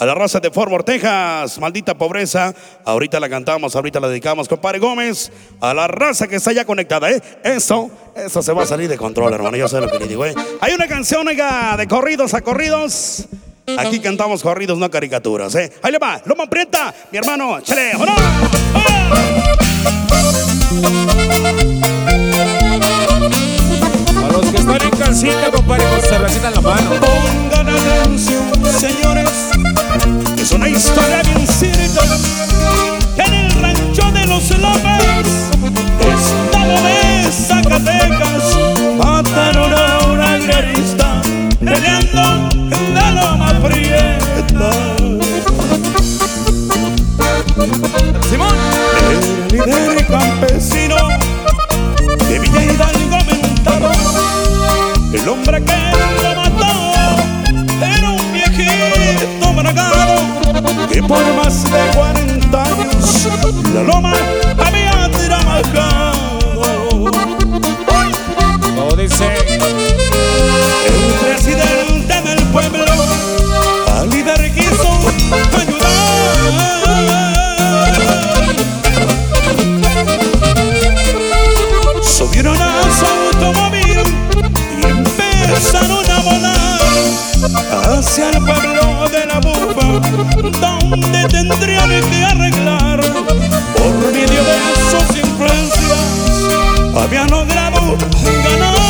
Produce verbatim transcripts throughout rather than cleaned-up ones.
A la raza de Fort Worth, Texas, maldita pobreza. Ahorita la cantamos, ahorita la dedicamos, compadre Gómez. A la raza que está ya conectada, ¿eh? Eso, eso se va a salir de control, hermano. Yo sé lo que le digo, ¿eh? Hay una canción, oiga, de corridos a corridos. Aquí cantamos corridos, no caricaturas, ¿eh? Ahí le va, Loma Prieta, mi hermano, chale, ¡hola! A los que están en casita, compadre, con cervecita en la mano. Pongan atención, señores, es una historia bien cierta. En el rancho de los López, estado de Zacatecas, mataron a una guerrista peleando en la Loma Prieta. Simón, el líder campesino de Villa Hidalgo mentado, el hombre que lo mató era un viejito bragado que por más de cuarenta años la loma había trabajado. como dice, El presidente del pueblo al líder quiso ayudar. Subieron a su automóvil y empezaron a volar hacia el pueblo de la Bufa, donde tendrían que arreglar. Por medio de sus influencias habían logrado ganar.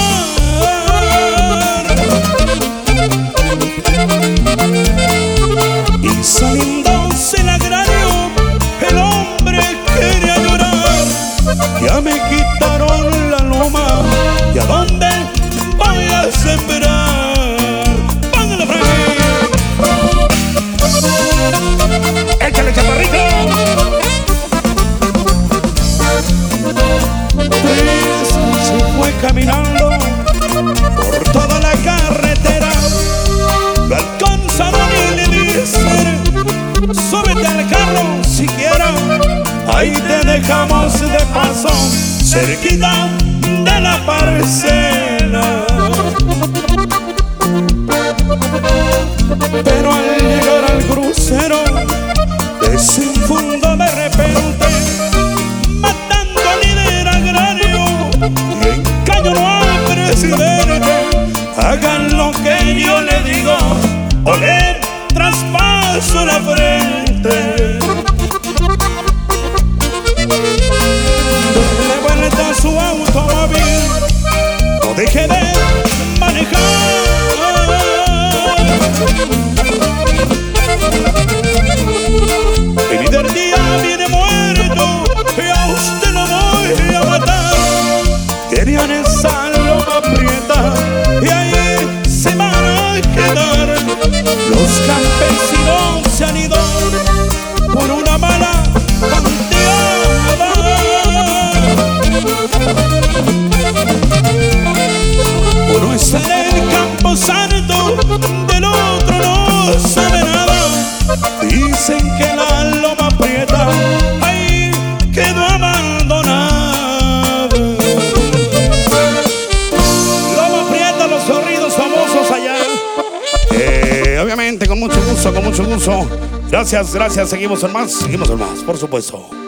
Y saliéndose el agrario, el hombre quería llorar. Ya me quitaron la loma, ¿y a dónde voy a sembrar? ¡Póngale, Frankie! ¡Échale, chaparrito! Pues se fue caminando por toda la carretera. Lo alcanzaron y le dicen: súbete al carro siquiera, ahí te dejamos de paso, cerquita de la parcela. Pero al llegar al crucero, desenfundó de repente, matando al líder agrario y encañonó al presidente. Hagan lo que yo le digo o le traspaso la frente. De vuelta a su automóvil, no deje de manejar. El líder día viene muerto y a usted lo voy a matar. Querían esa loma prieta y ahí se van a quedar. Los campesinos se han ido por una mala tanteada. Uno está en el campo santo, del otro no sabe nada. Dicen que la loma prieta ahí quedó abandonada. Loma Prieta, los corridos famosos allá. Eh, obviamente, con mucho gusto, con mucho gusto. Gracias, gracias. Seguimos en más, seguimos en más, por supuesto.